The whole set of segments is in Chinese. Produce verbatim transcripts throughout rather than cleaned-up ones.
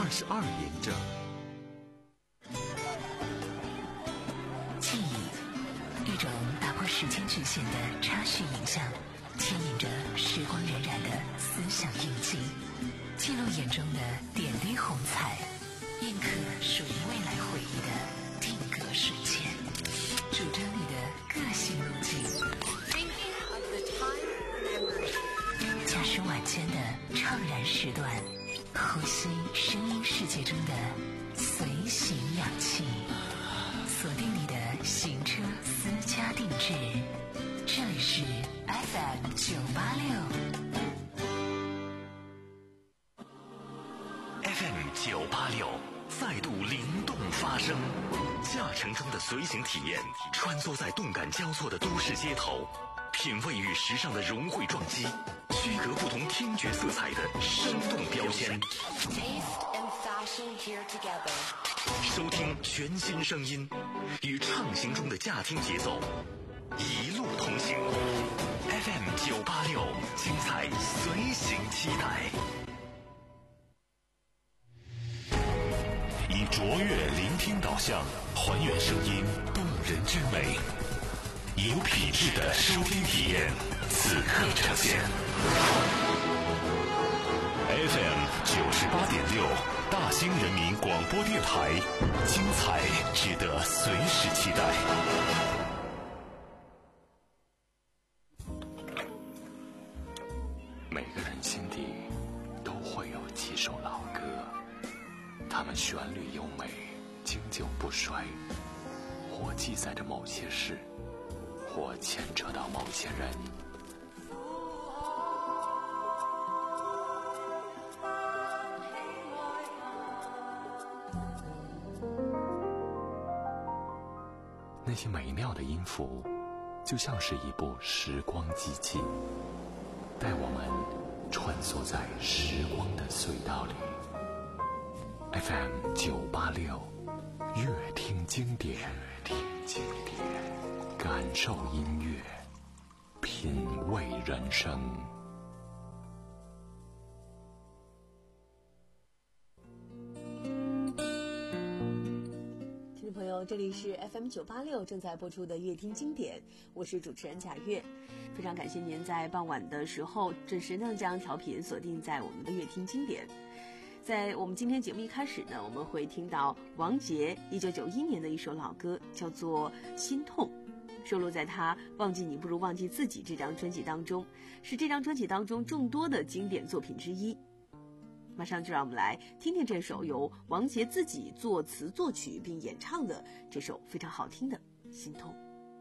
十二点整。 记忆，一种打破时间局限的插叙影像，牵引着时光荏苒的思想印记，记录眼中的点滴红彩，印刻属于未来回忆的定格瞬间，主张你的个性路径。驾驶晚间的怅然时段，呼吸声音世界中的随行氧气，锁定你的行车私家定制，这里是 F M 九八六 F M 九八六再度灵动发声，驾乘中的随行体验，穿梭在动感交错的都市街头，品味与时尚的融汇撞击，区隔不同听觉色彩的生动标签。收听全新声音，与畅行中的驾听节奏，一路同行。F M 九八六，精彩随行期待。以卓越聆听导向，还原声音动人之美，有品质的收听体验，此刻呈现。F M 九十八点六，大兴人民广播电台，精彩值得随时期待。每个人心底都会有几首老歌，它们旋律优美，经久不衰，或记载着某些事，或牵扯到某些人。那些美妙的音符，就像是一部时光机器，带我们穿梭在时光的隧道里。F M 九八六，乐听经典，乐听经典，感受音乐，品味人生。 朋友，这里是 F M 九八六正在播出的乐听经典，我是主持人贾月，非常感谢您在傍晚的时候准时呢将调频锁定在我们的乐听经典。在我们今天节目一开始呢，我们会听到王杰一九九一年的一首老歌，叫做《心痛》，收录在他《忘记你不如忘记自己》这张专辑当中，是这张专辑当中众多的经典作品之一。马上就让我们来听听这首由王杰自己作词作曲并演唱的这首非常好听的《心痛》。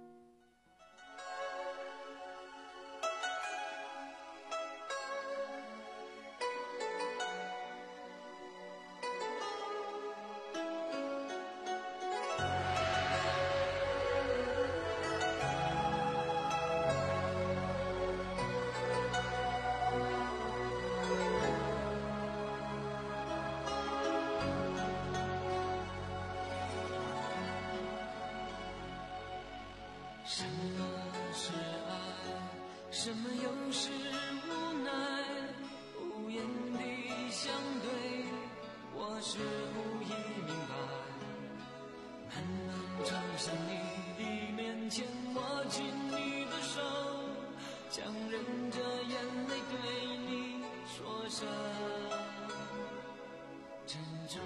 什么是爱？什么又是无奈？无言的相对，我是无意明白。漫漫长巷你的面前，握紧你的手，强忍着眼泪对你说声珍重。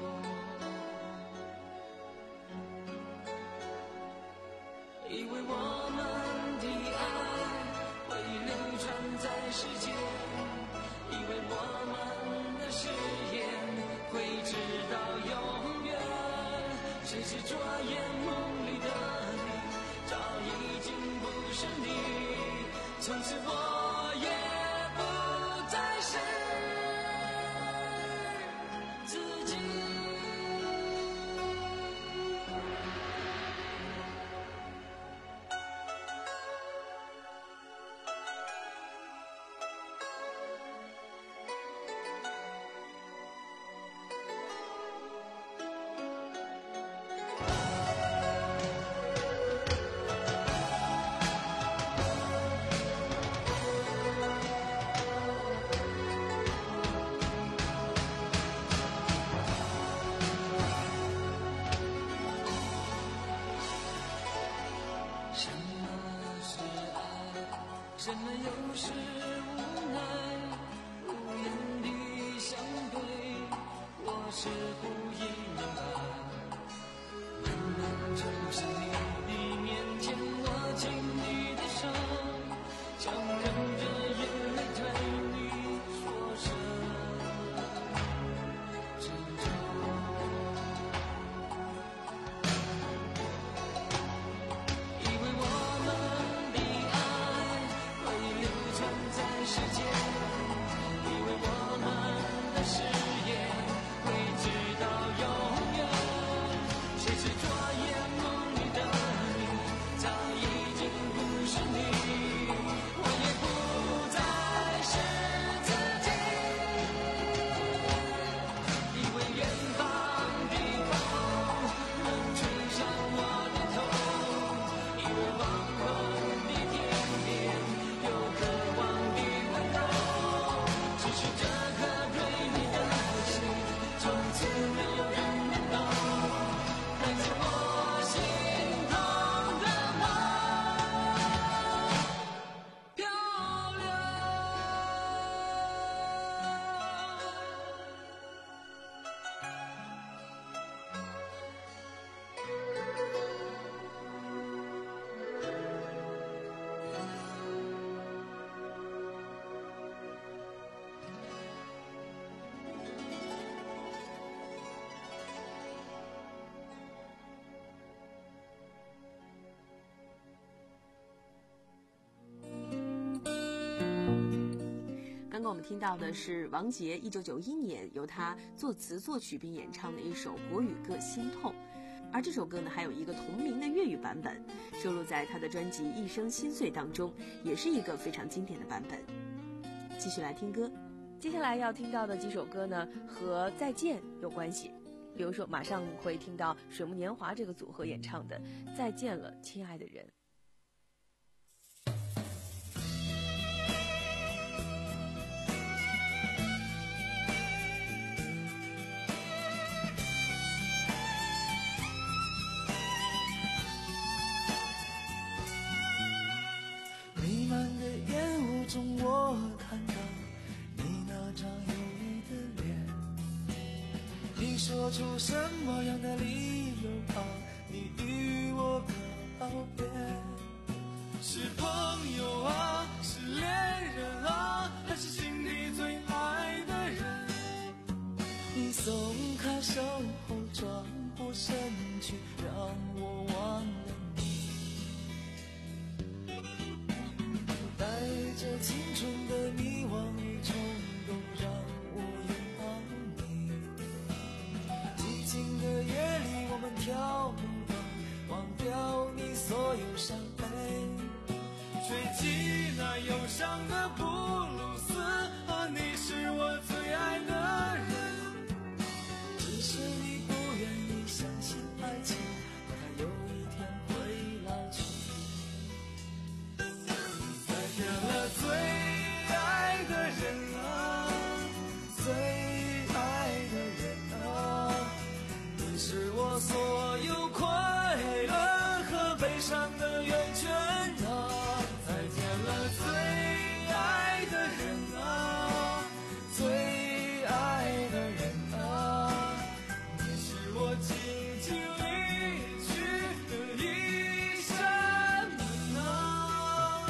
以为我们的爱会流传在世间，以为我们的誓言会直到永远，谁知昨夜梦里的你早已经不是你，从此我也不再是自己。 人们有时无奈，无言地相对，我似乎已明白，慢慢走向你的面前，握紧你的手，强忍着眼泪对你说声珍重。以为我们的爱会流传在世间，以为我们的誓言会直到永远，谁知昨夜梦里的你早已经不是你，我也不再是自己。以为远方的风能吹上我的头，以为黄昏的天边有渴望的温柔，只是这颗对你的心从此没有人能懂，还在我心头的梦漂流。 刚刚我们听到的是王杰一九九一年由他作词作曲并演唱的一首国语歌《心痛》，而这首歌呢还有一个同名的粤语版本，收录在他的专辑《一生心碎》当中，也是一个非常经典的版本。继续来听歌， 接下来要听到的几首歌呢，和再见有关系。比如说，马上会听到水木年华这个组合演唱的《再见了，亲爱的人》。 弥漫的烟雾中，我看到你那张忧郁的脸。你说出什么样的理由啊？你与我告别？是朋友啊，是恋人啊，还是心里最爱的人？你松开手后转过身去，让我忘了你。带着青春的迷惘与冲动，让我拥抱你。寂静的夜里，我们跳舞吧，忘掉你所有伤悲，吹起那忧伤的布鲁斯。啊，你是我最爱的人，只是你不愿意相信爱情，它有一天会老去。再见了，最爱的人啊，最爱的人啊，你是我所有快乐和悲伤的源泉啊。再见了，最爱的人啊，最爱的人啊，你是我轻轻离去的一扇门啊。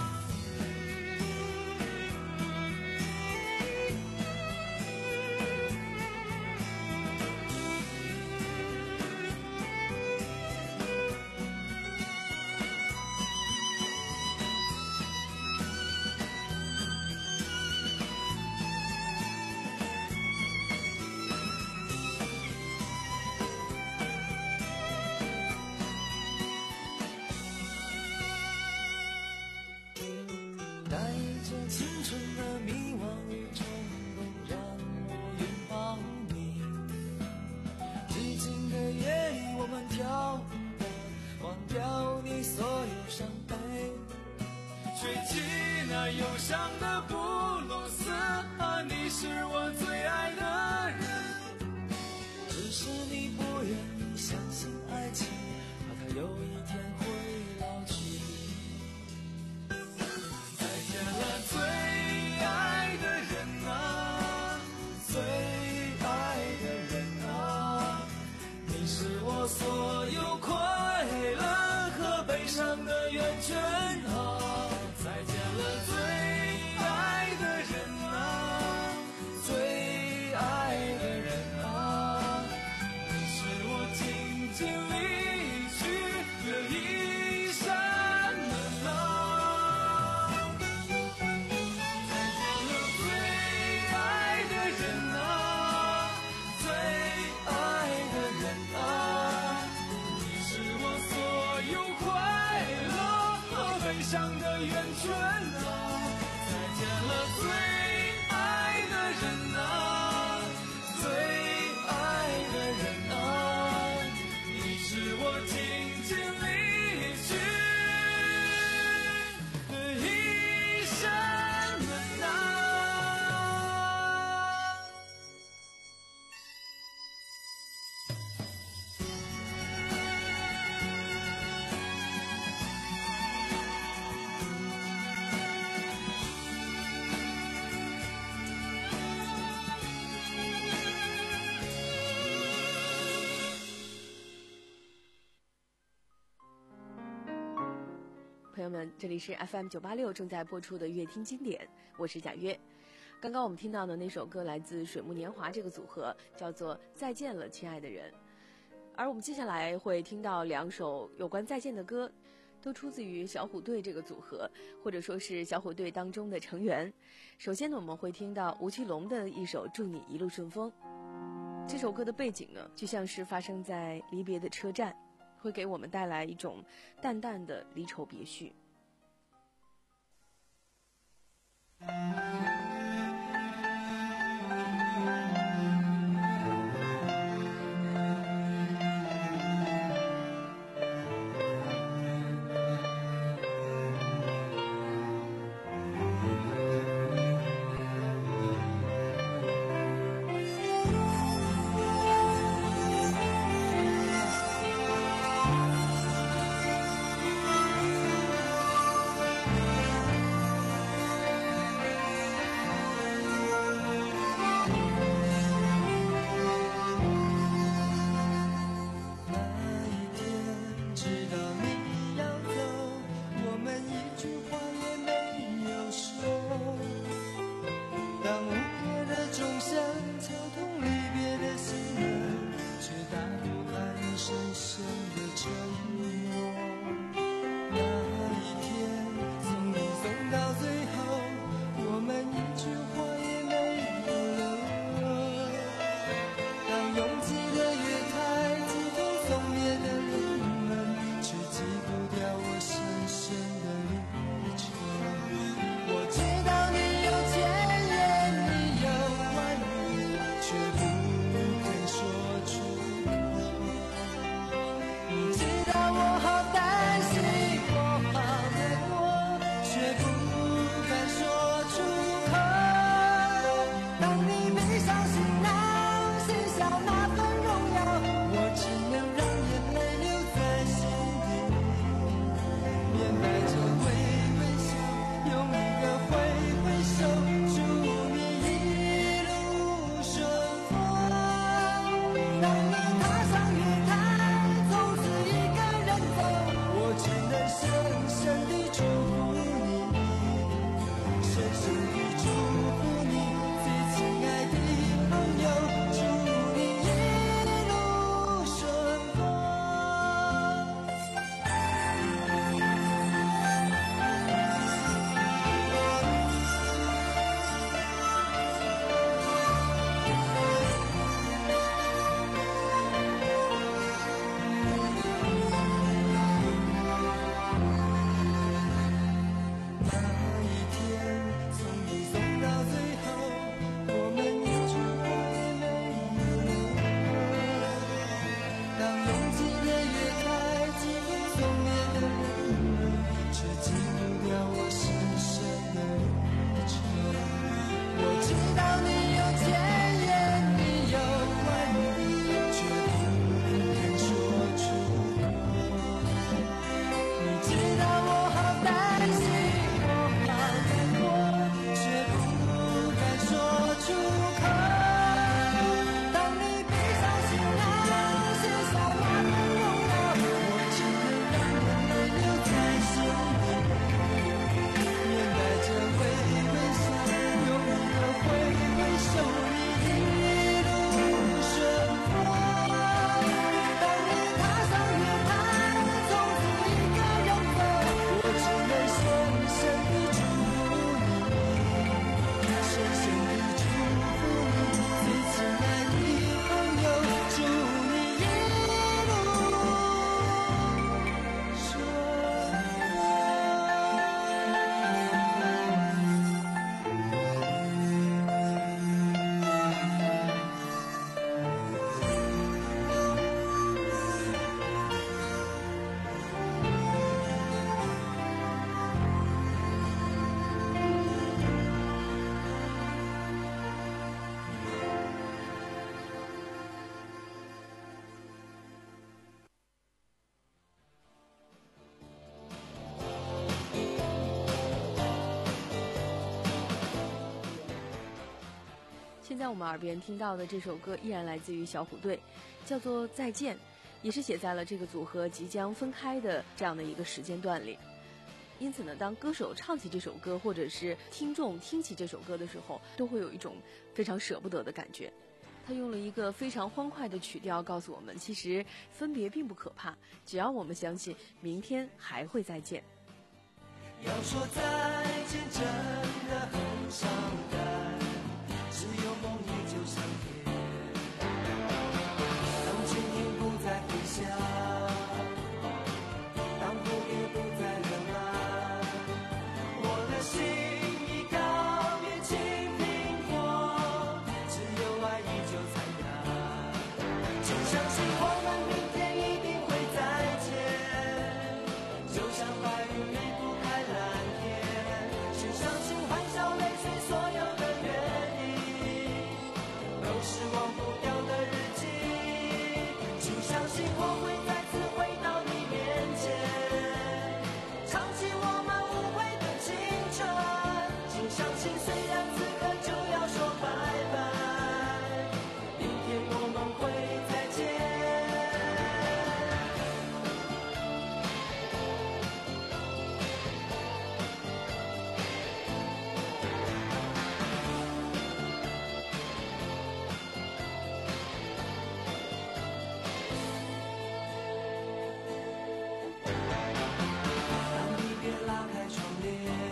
带着青春的迷惘与冲动，让我拥抱你。寂静的夜里，我们跳舞吧，忘掉你所有伤悲，吹起那忧伤的布鲁斯。啊，你是我最爱的人，只是你不愿意相信爱情，怕它有一天会老去。再见上的圆圈啊，再见了最爱的人啊，最爱的人啊，你是我静静离去的一扇门啊。 朋友们，这里是 F M 九八六正在播出的乐听经典，我是贾月。刚刚我们听到的那首歌来自水木年华这个组合，叫做《再见了，亲爱的人》。而我们接下来会听到两首有关再见的歌，都出自于小虎队这个组合，或者说是小虎队当中的成员。首先呢，我们会听到吴奇隆的一首《祝你一路顺风》。这首歌的背景呢，就像是发生在离别的车站，会给我们带来一种淡淡的离愁别绪。 再在我们耳边听到的这首歌依然来自于小虎队，叫做《再见》，也是写在了这个组合即将分开的这样的一个时间段里。因此呢，当歌手唱起这首歌，或者是听众听起这首歌的时候，都会有一种非常舍不得的感觉。他用了一个非常欢快的曲调告诉我们，其实分别并不可怕，只要我们相信明天还会再见。 要说再见真的很伤感，只有梦依旧上天。当蜻蜓不再飞翔，当蝴蝶不再流浪，我的心已告别青苹果，只有爱依旧灿烂。请相信我们明天一定会再见，就像白云离不开蓝天。请相信欢笑泪水所有的约定，都是忘不掉的日记。请相信我会再次回到你面前，唱起我们无悔的青春。请相信虽然此刻就要说拜拜，明天我们会再见。当离别拉开窗帘，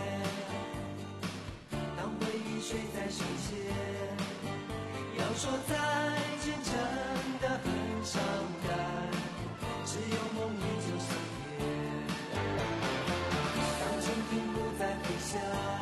当回忆睡在胸前，要说再见真的很伤感，只有梦依旧上天。当蜻蜓不再飞翔，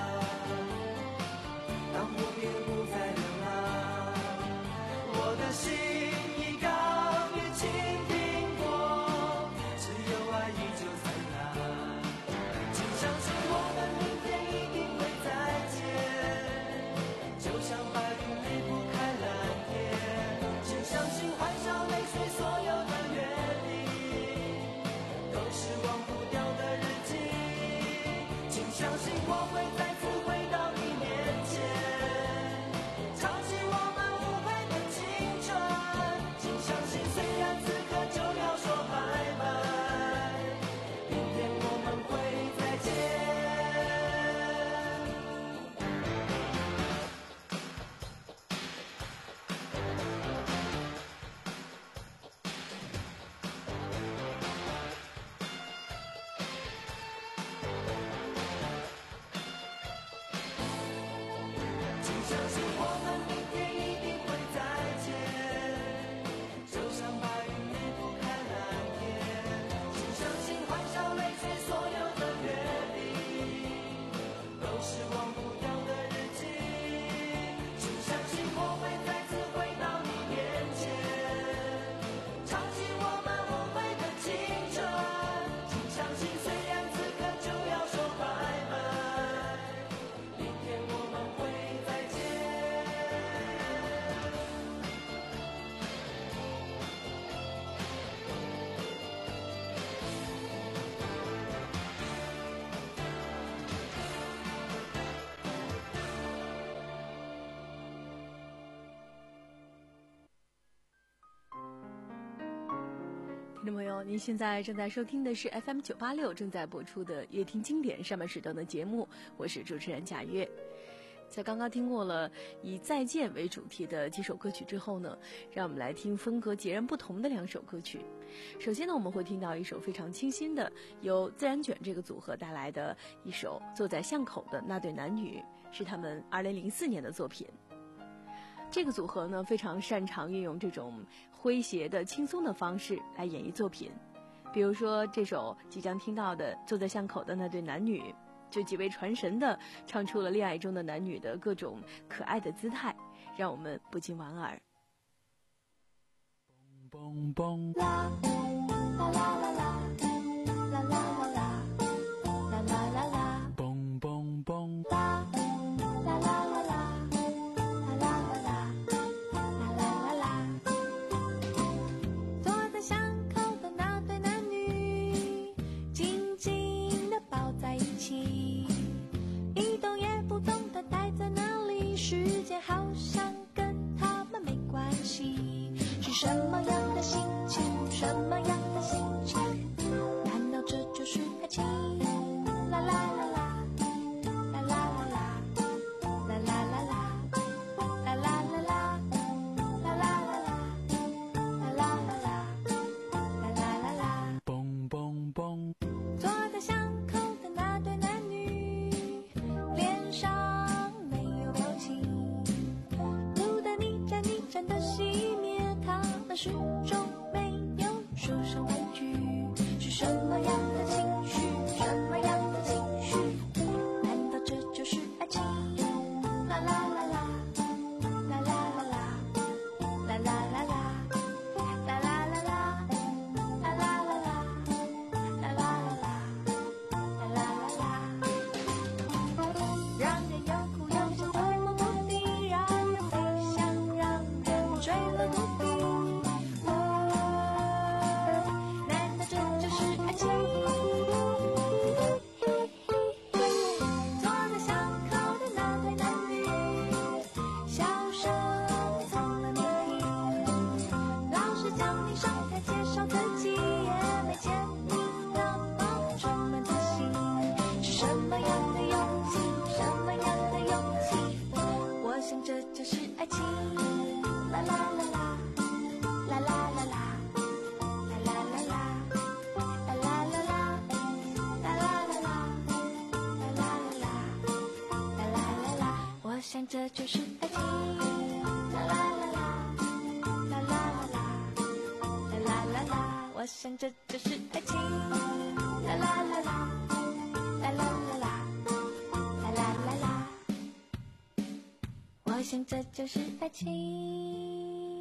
当蝴蝶不再流浪，我的心已告别青苹果，只有爱依旧灿烂。请相信我们明天一定会再见，就像白云离不开蓝天。请相信欢笑泪水所有的约定，都是忘不掉的日记。请相信我会再次回到你面前，唱起我们无悔的青春。请相信虽然此刻就要说拜拜，明天我们会再见。请相信我们明天一定会再见，就像白云离不开蓝天。请相信欢笑泪水所有的约定，都是忘不掉的日记。请相信我会再次回到你面前，唱起我们无悔的青春。请相信虽然此刻就要说拜拜，明天我们会再见。 听众朋友，您现在正在收听的是 F M 九八六正在播出的《乐听经典》上半时段的节目，我是主持人贾月。在刚刚听过了以再见为主题的几首歌曲之后呢，让我们来听风格截然不同的两首歌曲。首先呢，我们会听到一首非常清新的，由自然卷这个组合带来的一首《坐在巷口的那对男女》，是他们二零零四年的作品。这个组合呢，非常擅长运用这种诙谐的、轻松的方式来演绎作品。比如说这首即将听到的《坐在巷口的那对男女》，就极为传神的唱出了恋爱中的男女的各种可爱的姿态，让我们不禁莞尔。 蹦蹦啦啦啦啦啦啦啦啦啦啦啦啦啦， 蹦蹦蹦啦啦啦啦啦啦啦啦啦啦啦啦。坐在巷口的那对男女，紧紧地抱在一起，一动也不动地待在那里，时间好像跟什么样的心情？什么样的心情？难道这就是爱情？啦啦啦啦，啦啦啦啦，啦啦啦啦，啦啦啦啦，啦啦啦啦，啦啦啦啦，啦啦啦啦。 嘣嘣嘣！ 坐在巷口的那对男女，脸上没有表情，路灯一盏一盏的熄灭，他们始终没有说上半句。是什么样的情绪？什么样的情绪？难道这就是爱情？啦啦啦啦，啦啦啦啦，啦啦啦啦，啦啦啦啦，啦啦啦啦，啦啦啦啦，啦啦啦啦。让人又哭又笑，多么无敌，让人飞翔，让人坠落谷底。哦，难道这就是爱情？坐在巷口的那对男女，笑声从来没停。老师叫你上台介绍自己，也没见你那么充满自信。是什么样的勇气？什么样的勇气？我想这就是爱情。啦啦啦啦，啦啦啦啦，啦啦啦啦，啦啦啦啦，啦啦啦啦，啦啦啦啦，啦啦啦啦。我想这就是爱情。啦啦啦啦，啦啦啦啦，啦啦啦啦。我想这就是爱情。啦啦啦啦，啦啦啦啦，啦啦啦啦。我想这就是爱情。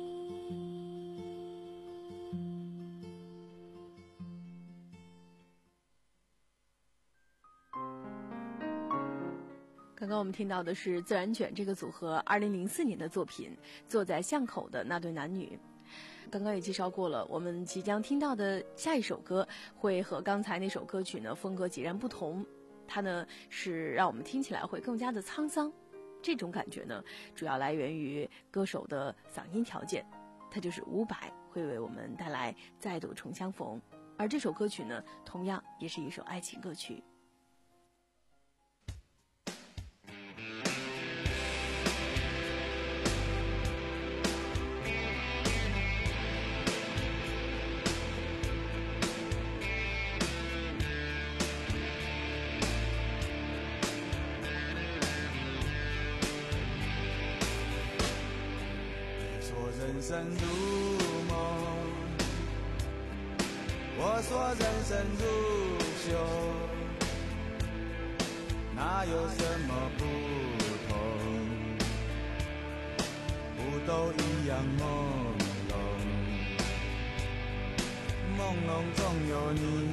刚刚我们听到的是自然卷这个组合二零零四年的作品《坐在巷口的那对男女》。刚刚也介绍过了，我们即将听到的下一首歌会和刚才那首歌曲呢风格截然不同，它呢是让我们听起来会更加的沧桑。这种感觉呢主要来源于歌手的嗓音条件，它就是伍佰会为我们带来再度重相逢。而这首歌曲呢同样也是一首爱情歌曲。 人生如梦，我说人生如秀，哪有什么不同？不都一样朦胧，朦胧中有你，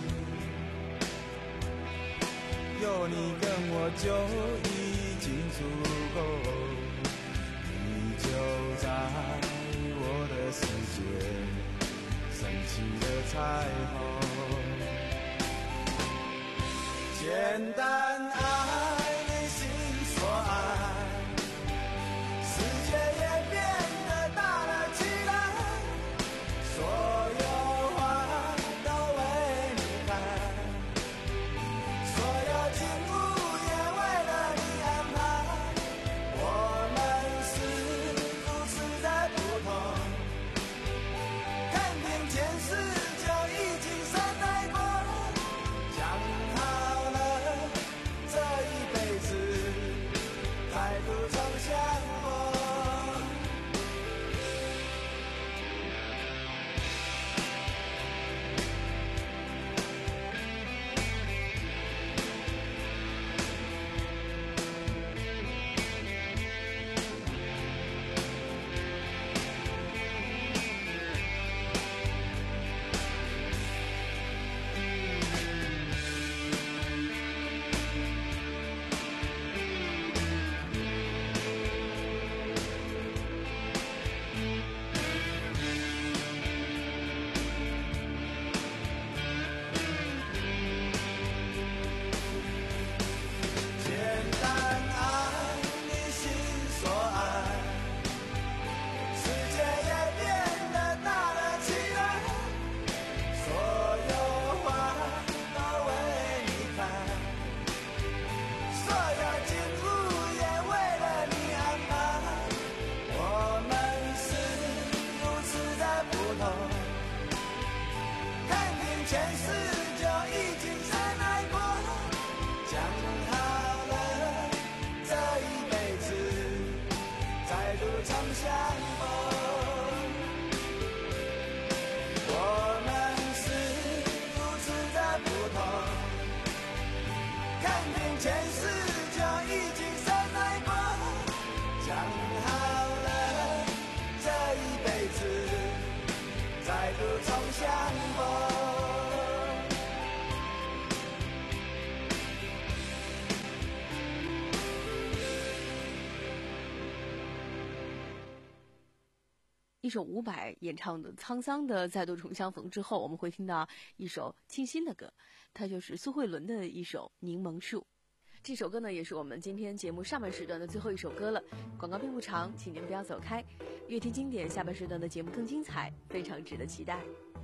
有你跟我就已经足够。就在我的世界升起了彩虹，简单爱，内心所爱，世界也变得大了起来，所有花都为你开，所有景物也为了你安排，我们前世就已经善待过，讲好了， 前世就已经深爱过，讲好了这一辈子再度重相逢。我们是如此的不同，看见前世就已经深爱过，讲好了这一辈子再度重相逢。 一首伍佰演唱的沧桑的再度重相逢之后，我们会听到一首清新的歌，它就是苏慧伦的一首柠檬树。这首歌呢也是我们今天节目上半时段的最后一首歌了，广告并不长，请您不要走开，乐听经典下半时段的节目更精彩，非常值得期待。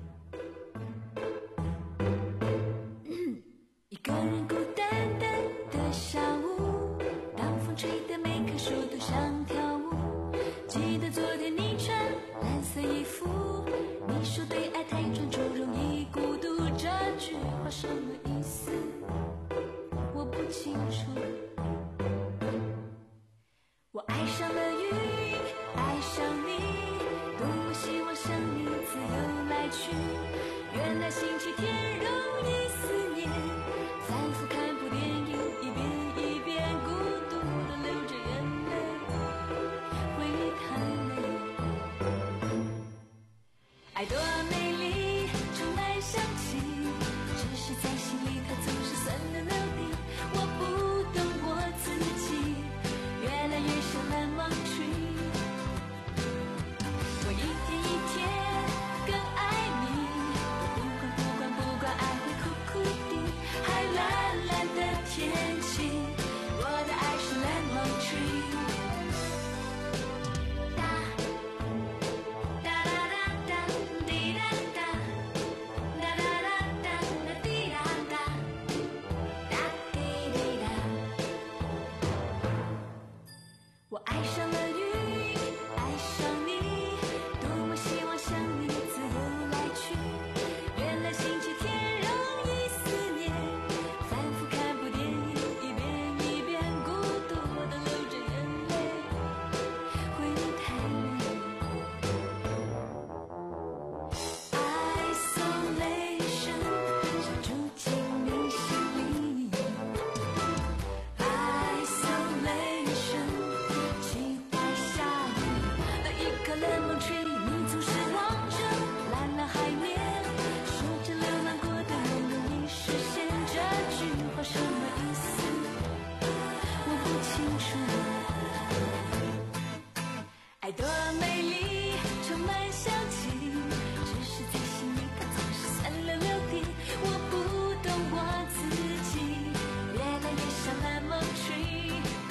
一个人孤单单的下午，当风吹得每棵树都想跳舞，记得昨天你穿蓝色衣服，你说对爱太专注容易孤独，这句话什么意思我不清楚。我爱上了云，爱上你，多么希望像你自由来去，原来星期天容易思念，反复看部电影，一遍一遍孤独地流着眼泪，回忆太美。爱多美丽，充满香气，只是在心里它总是酸溜溜的，我不懂我自己，越来越像蓝芒tree。我一天一天更爱你，不管不管不管，爱会苦苦的，还蓝蓝的天气，我的爱是蓝芒tree。哒哒哒哒哒滴哒哒，哒哒哒哒哒滴哒哒，哒滴滴哒。我爱上了云，爱上你，多么希望像你自由来去，原来星期天容易思念，反复看部电影，一遍一遍孤独地流着眼泪，回忆太美。Isolation 想住进你心里， Isolation 期待下雨的一颗 lemon tree， 你总是望着蓝蓝海面，说着流浪过的梦容易实现，这句话什么意思我不清楚。爱多美丽，充满香气，只是在心里它总是酸溜溜的，我不懂我自己，越来越像蓝芒tree。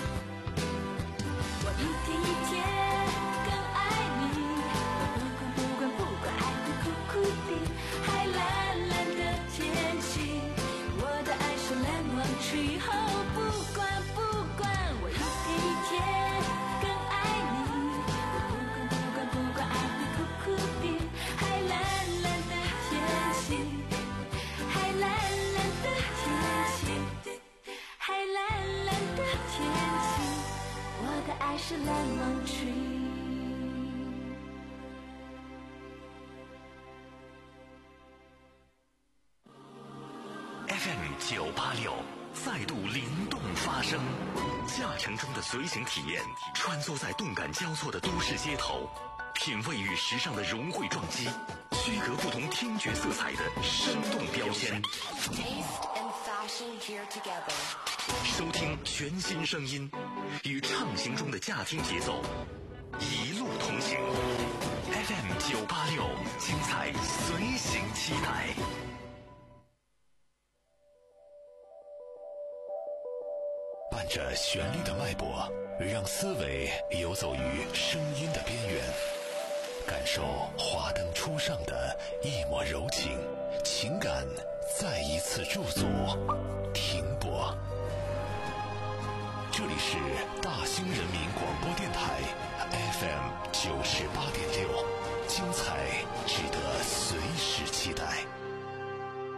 我一天一天更爱你，不管不管不管，爱会苦苦的，还蓝蓝的天气，我的爱是蓝芒tree。哦，不管不管，我一天一天更爱你，不管不管不管，爱会苦苦的，还蓝蓝的天气，还蓝蓝的天气，还蓝蓝的天气，我的爱是蓝芒tree。 F M 九八六再度灵动发声，驾乘中的随行体验，穿梭在动感交错的都市街头，品味与时尚的融汇撞击，区隔不同听觉色彩的生动标签。收听全新声音，与畅行中的驾听节奏，一路同行。F M 九八六，精彩随行期待。伴着旋律的脉搏，让思维游走于声音的边缘，感受华灯初上的一抹柔情，情感再一次驻足停泊。这里是大兴人民广播电台 F M 九十八点六，精彩值得随时期待。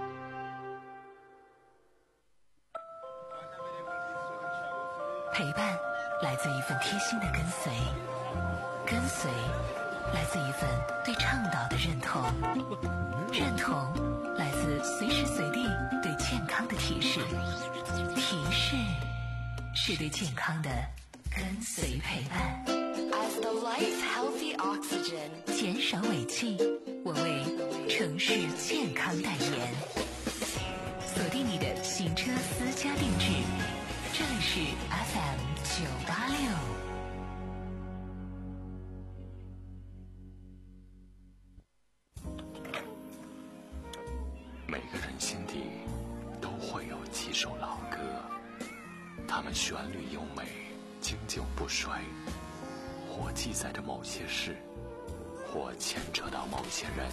陪伴来自一份贴心的跟随，跟随来自一份对倡导的认同，认同来自随时随地对健康的提示，提示是对健康的跟随陪伴。 As the lights healthy oxygen， 减少尾气，我为城市健康代言。锁定你的行车私家定制，这里是 F M 九八六。 每个人心底都会有几首老歌，它们旋律优美，经久不衰，或记载着某些事，或牵扯到某些人。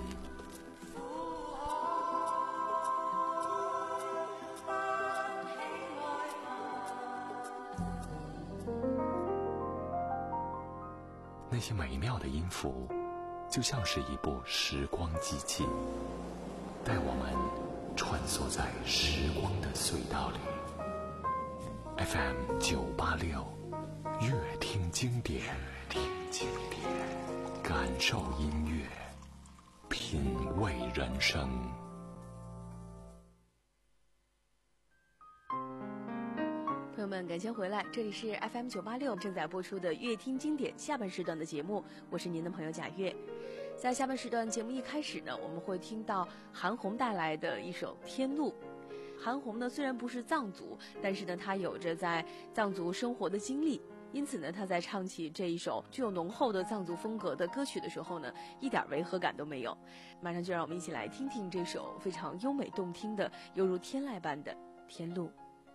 那些美妙的音符，就像是一部时光机器，带我们穿梭在时光的隧道里。F M 九八六，乐听经典，听经典，感受音乐，品味人生。 朋友们，感谢回来，这里是 F M 九八六正在播出的乐听经典下半时段的节目，我是您的朋友贾月。在下半时段节目一开始呢，我们会听到韩红带来的一首《天路》。韩红呢虽然不是藏族，但是呢她有着在藏族生活的经历，因此呢她在唱起这一首具有浓厚的藏族风格的歌曲的时候呢，一点违和感都没有。马上就让我们一起来听听这首非常优美动听的犹如天籁般的《天路》。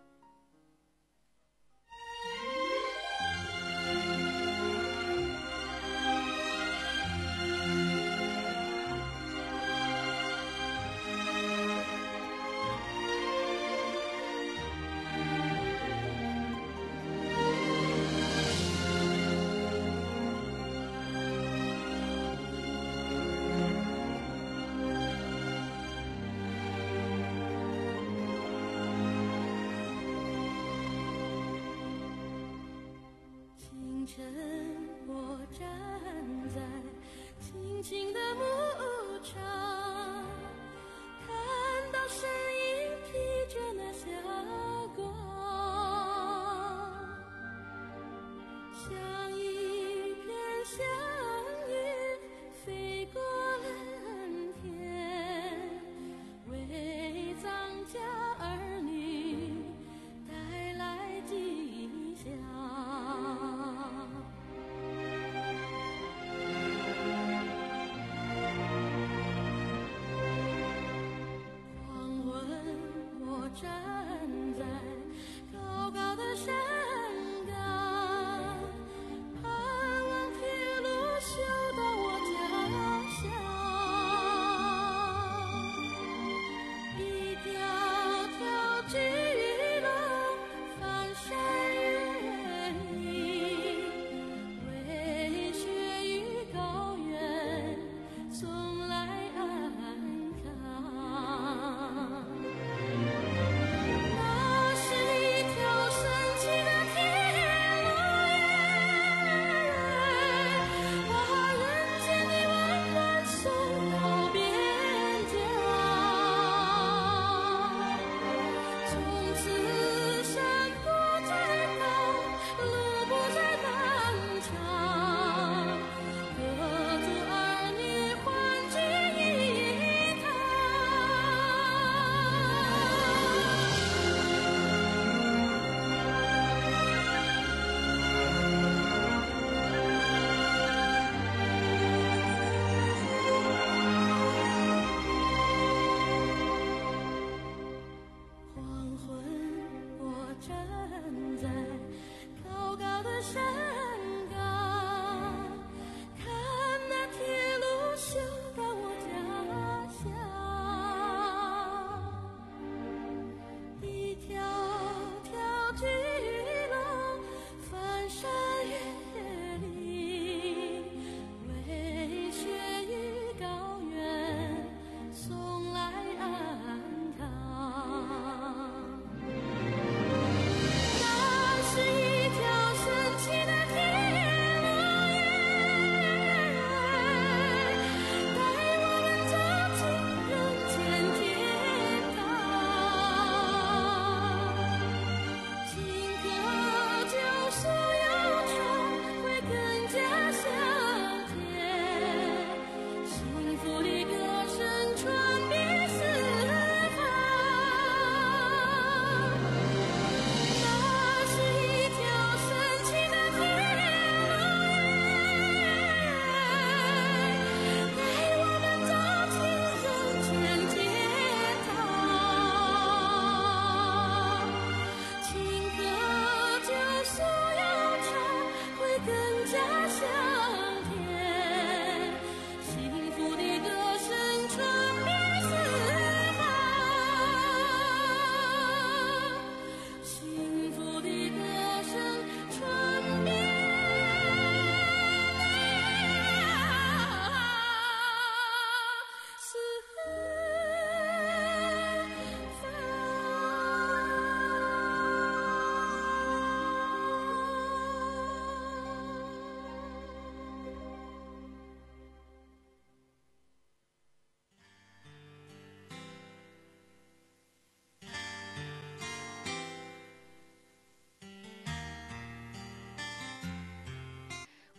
我站在青青的牧场，看到身影披着那霞光，像一片祥云飞过蓝天，为藏家儿女带来吉祥。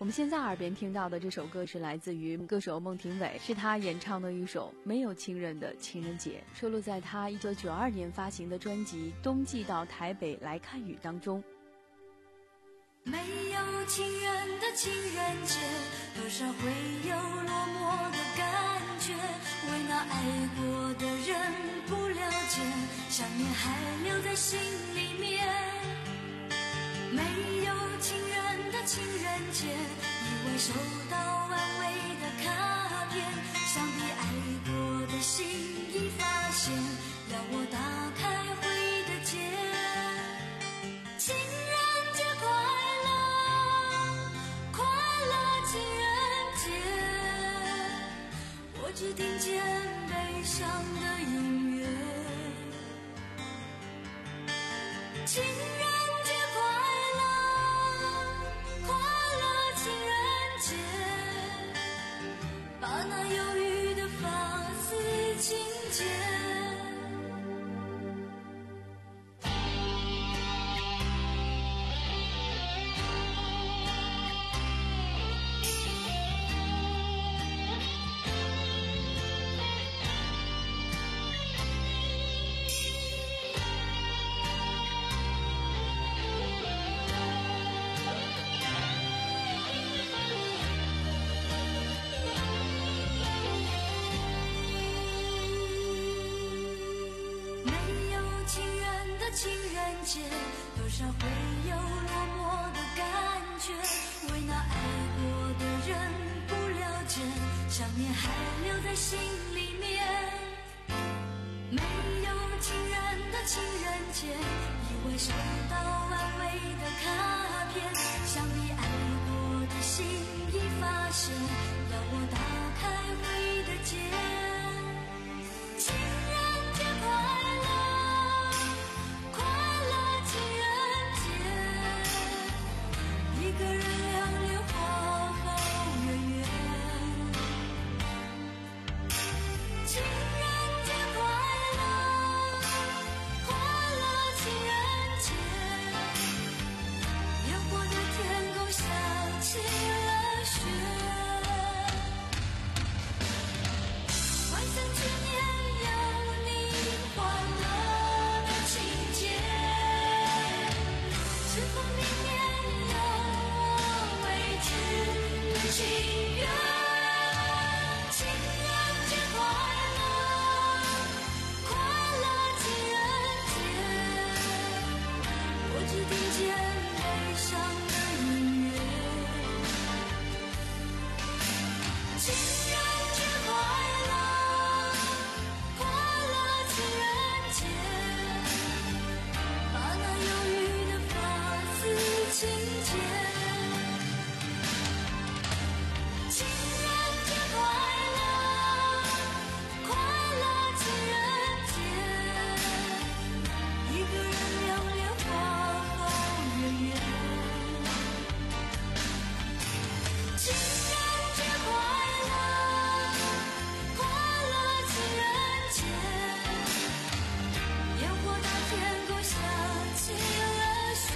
们现在耳边听到的这首歌是来自于歌手孟庭苇，是她演唱的一首没有情人的情人节，收录在她一九九二年发行的专辑《冬季到台北来看雨》当中。 没有情人的情人节，多少会有落寞的感觉，为那爱过的人不了解，想念还留在心里面。没有情人的情人节，以为收到安慰的卡片，想必爱过的心已发现，要我打开回忆的结。情人节快乐，快乐情人节，我只听见悲伤的音乐。情人节快乐，快乐情人节，把那忧郁的发丝轻解。情人节，多少会有落寞的感觉，为那爱过的人不了解，想念还留在心里面。没有情人的情人节，以为收到安慰的卡片，想必爱过的心已发现，要我打开回忆的结。情人节快乐，一个人两年花好月圆，情人节快乐，快乐情人节，烟火的天空下起了雪，万象之年有你欢乐的情节，是否明年情缘，情人节快乐，快乐情人节，我只听见悲伤的音乐。情人节快乐，快乐情人节，把那忧郁的发丝轻解。情人节快乐，快乐情人节，一个人两年花好月圆。情人节快乐，快乐情人节，烟火大天空下起了雪。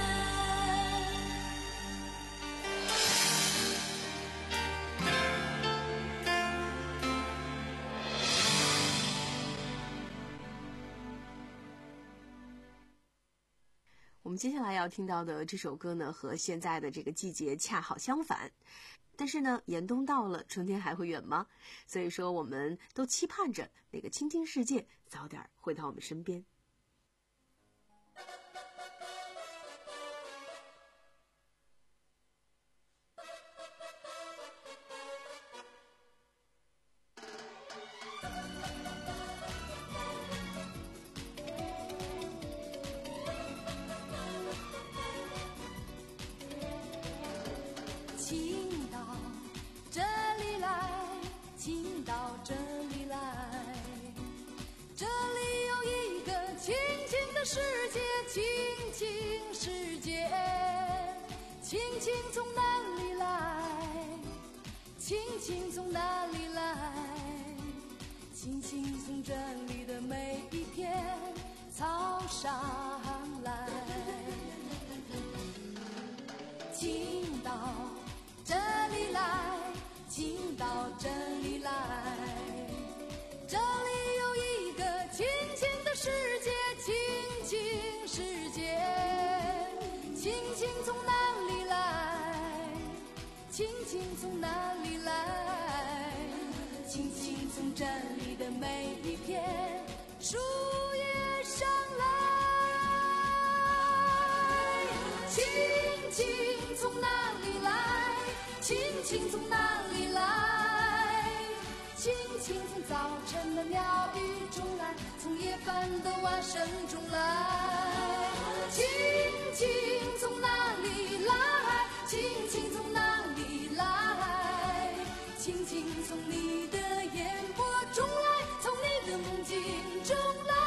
我们接下来要听到的这首歌呢，和现在的这个季节恰好相反。但是呢，严冬到了，春天还会远吗？所以说，我们都期盼着那个清新世界早点回到我们身边。 请到这里来，请到这里来，这里有一个清静的世界，清静世界，亲亲从哪里来？亲亲从哪里来？亲亲从这里的每一片草上来，请到这从这里的每一片树叶上来，轻轻从哪里来，轻轻从哪里来，轻轻从早晨的鸟语中来，从夜半的蛙声中来，轻轻从哪里来，轻轻从哪里来，轻轻从你的眼波中来，从你的梦境中来。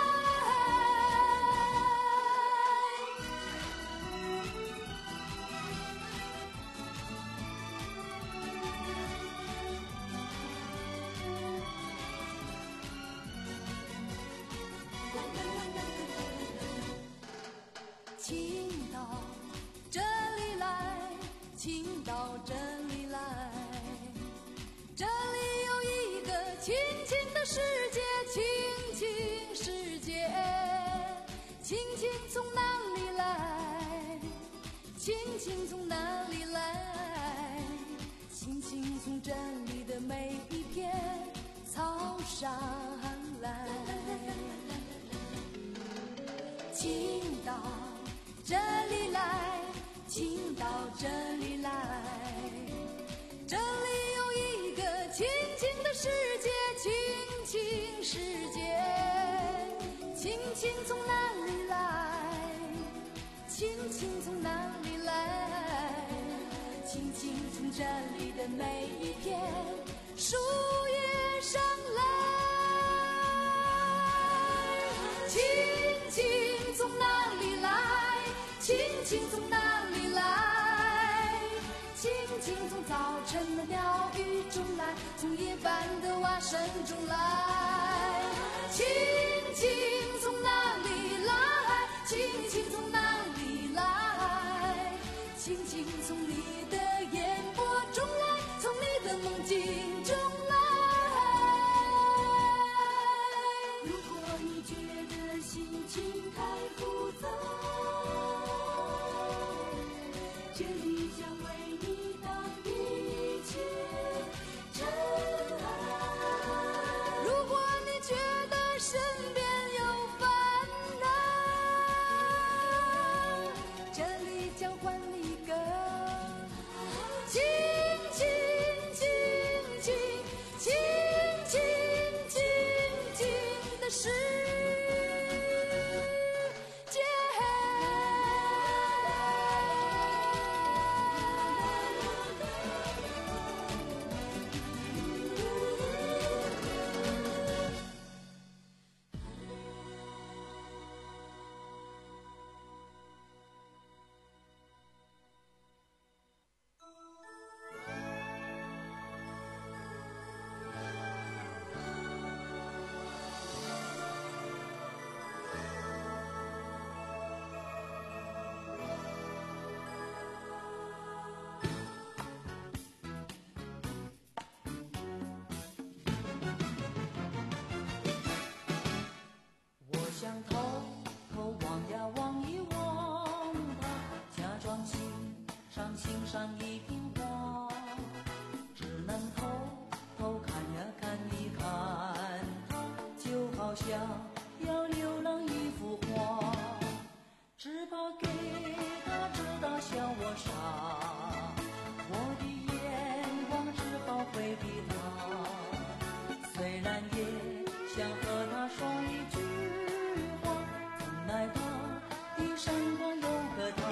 请到这里来，请到这里来，这里有一个亲亲的世界，亲亲世界，亲亲从哪里来，亲亲从哪里来，亲亲从这里的每一片草上来，请到这里来，请到这里来，这里有一个亲亲的世界，亲亲世界，亲亲从哪里来，亲亲从哪里来，亲亲从这里的每一片树叶上来，亲亲从哪里来，轻轻从哪里来，轻轻从早晨的鸟语中来，从夜半的蛙声中来，轻轻从哪里来，轻轻从哪里来，轻轻从你的眼波中来，从你的梦境中来。如果你觉得心情太复杂，这里将为你挡一切尘埃。如果你觉得身边有烦恼，这里将还你一个轻轻轻轻轻轻轻轻的世界。我想偷偷望呀望一望他，假装欣赏欣赏一瓶花，只能偷偷看呀看一看他，就好像要浏览一幅画，只怕给他知道笑我傻，我的眼光只好回避他，虽然也想和他说一句话，怎奈他的闪光有个他。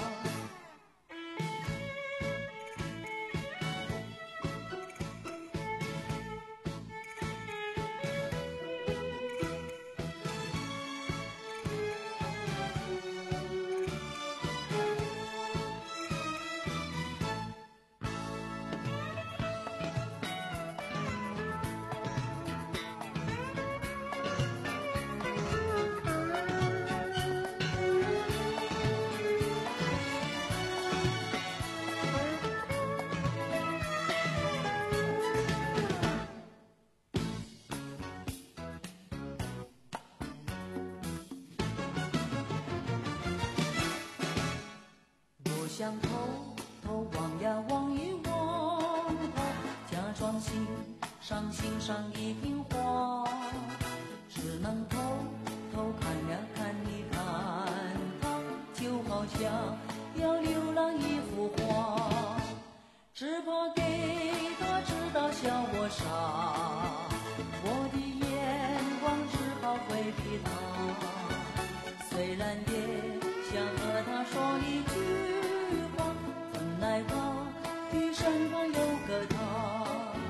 想偷偷望呀望一望他，假装欣上欣赏一瓶花，只能偷偷看呀看一看它，就好像要浏览一幅画，只怕给他知道笑我傻，我的眼光只好回避他，虽然也想和他说一句话，怎奈他的身旁有个他，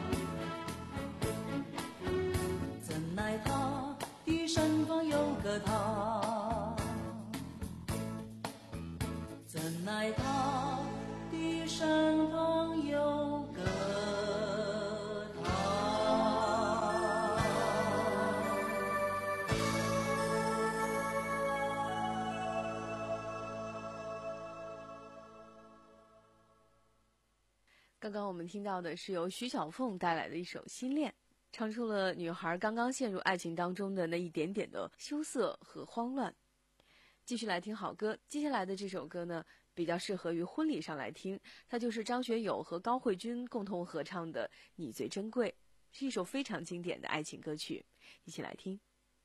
怎奈他的身旁有个他，怎奈他的身旁有个他。 刚刚我们听到的是由徐小凤带来的一首《心恋》，唱出了女孩刚刚陷入爱情当中的那一点点的羞涩和慌乱。继续来听好歌，接下来的这首歌呢，比较适合于婚礼上来听，它就是张学友和高慧君共同合唱的《你最珍贵》，是一首非常经典的爱情歌曲，一起来听。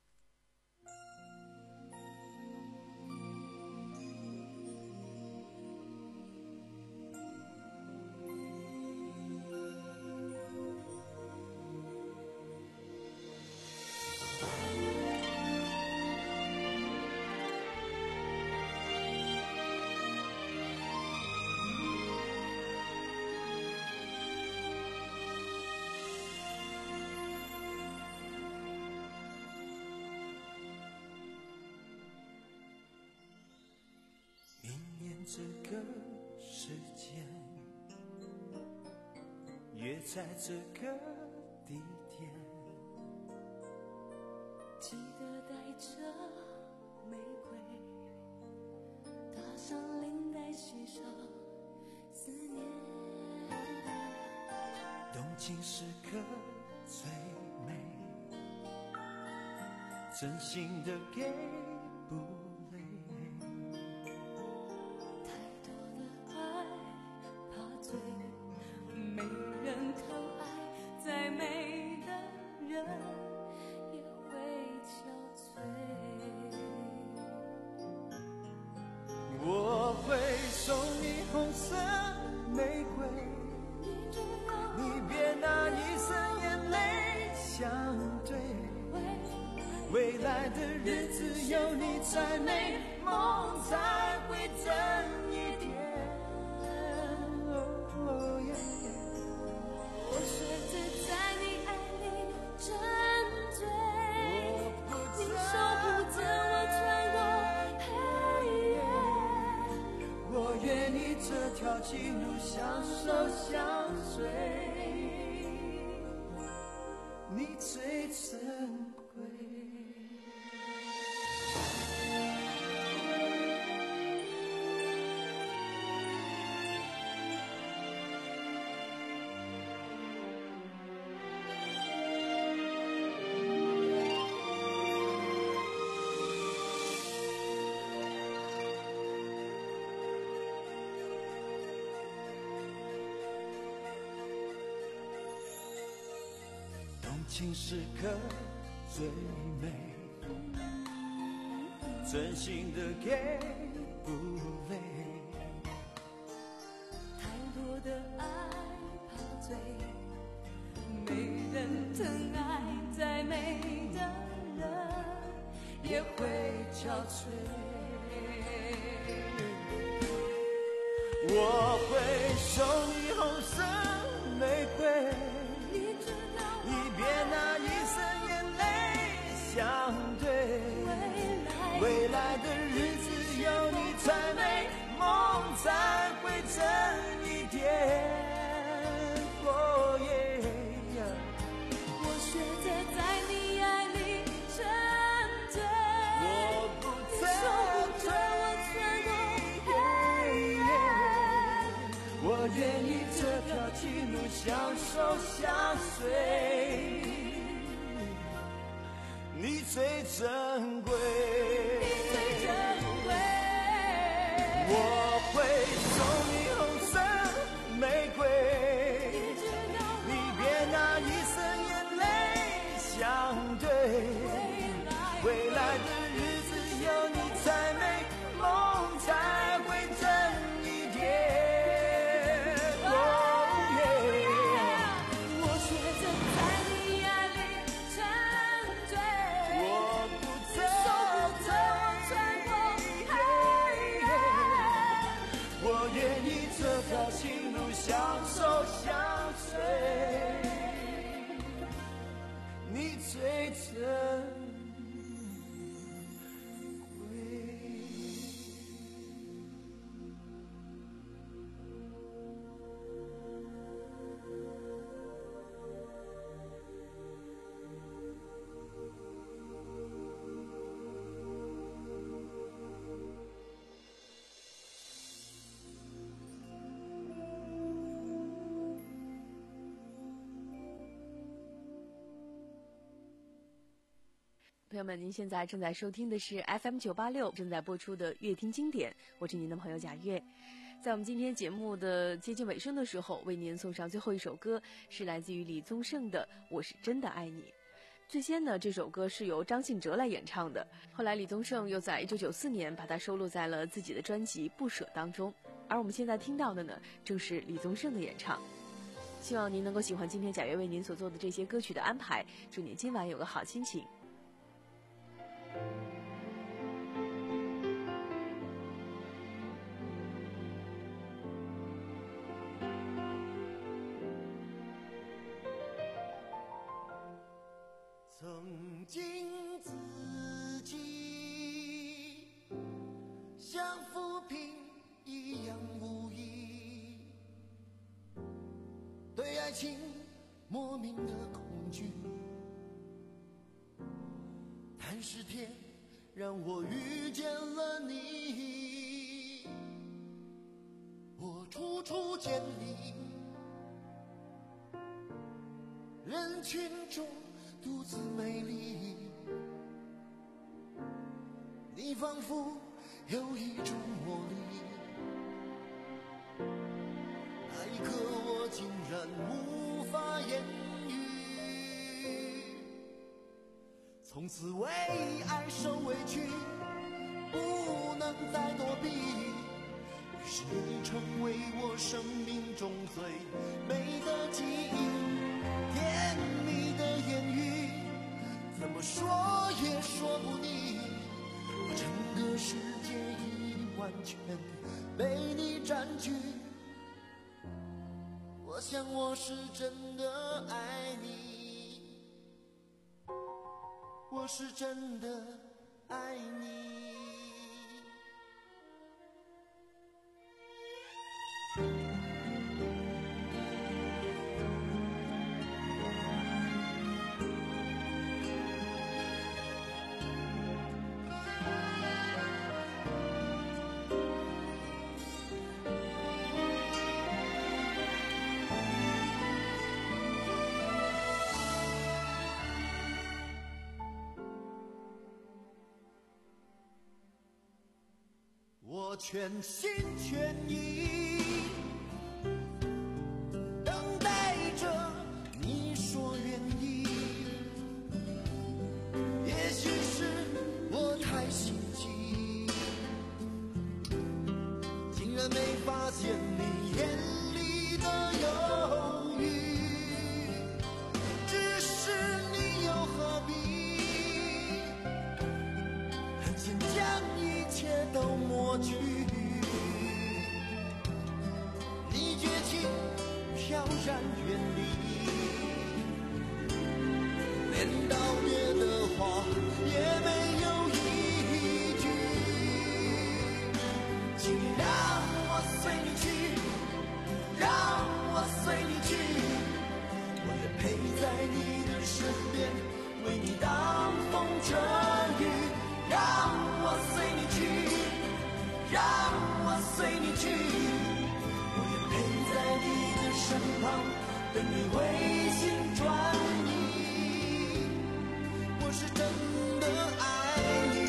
这个时间，约在这个地点， 记得带着玫瑰，搭上领带，系上思念， 动情时刻最美，真心的给不未来的日子有你才美，梦才会真一点。Oh, yeah, yeah. 我学着在你爱里沉醉，你守护着我穿过黑夜。 我愿你这条情路相守相随，你最珍贵。情时刻最美，真心的给不累， 太多的爱怕醉，没人疼爱，再美的人也会憔悴。 我会送你红色玫瑰，别拿一生眼泪相对，未来的日子有你才美，梦才会真一点。Oh, yeah, yeah. 我学着在你爱里沉醉， 我不你守护着我穿过黑夜。 我愿意这条情路相守相随，你最珍贵， 你最珍贵。 我会送你红色玫瑰，你别拿一生相对，未来的日子有你才美，梦才会真一点。情路相守相随，你最珍贵。 朋友们，您现在正在收听的是 F M 九八六正在播出的乐听经典，我是您的朋友贾月。在我们今天节目的接近尾声的时候，为您送上最后一首歌，是来自于李宗盛的《我是真的爱你》。最先呢，这首歌是由张信哲来演唱的，后来李宗盛又在一九九四年把它收录在了自己的专辑《不舍》当中。而我们现在听到的呢，正是李宗盛的演唱。希望您能够喜欢今天贾月为您所做的这些歌曲的安排，祝您今晚有个好心情。 曾经自己像浮萍一样无依，对爱情莫名的恐惧，但是天让我遇见了你，我处处见你，人群中独自美丽，你仿佛有一种魔力，那一刻我竟然无法言语，从此为爱受委屈，不能再躲避，于是你成为我生命中最美的记忆，甜蜜的言语怎么说也说不腻，我整个世界已完全被你占据，我想我是真的爱你，我是真的爱你。我全心全意等待着你说愿意，也许是我太心急，竟然没发现你眼里的犹豫，只是你又何必狠心将一切都抹去，你绝情飘然远离，连道别的话也没有一句，请让我随你去，让我随你去，我愿陪在你的身边，为你挡风遮雨，让我随你去，让我随你去，我愿陪在你的身旁，等你回心转意，我是真的爱你，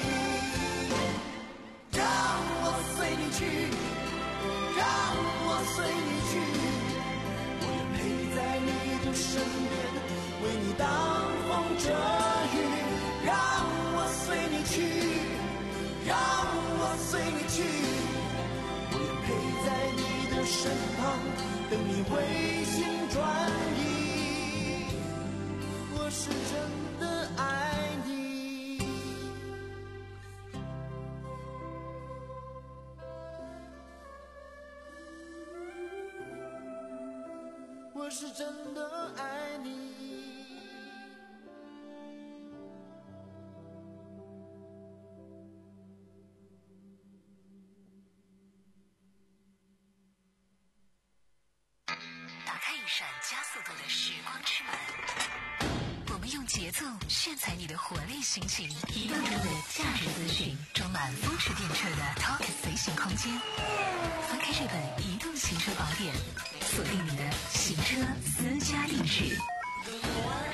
让我随你去，让我随你去，我愿陪在你的身边，为你挡风遮雨。 去，让我随你去，我愿陪在你的身旁，等你回心转意。我是真的爱你，我是真的爱你。 打开一扇加速度的时光之门，我们用节奏炫彩你的活力心情，移动中的价值资讯，装满风驰电掣的 Talk 随行空间。翻开这本移动行车宝典，锁定你的行车私家定制。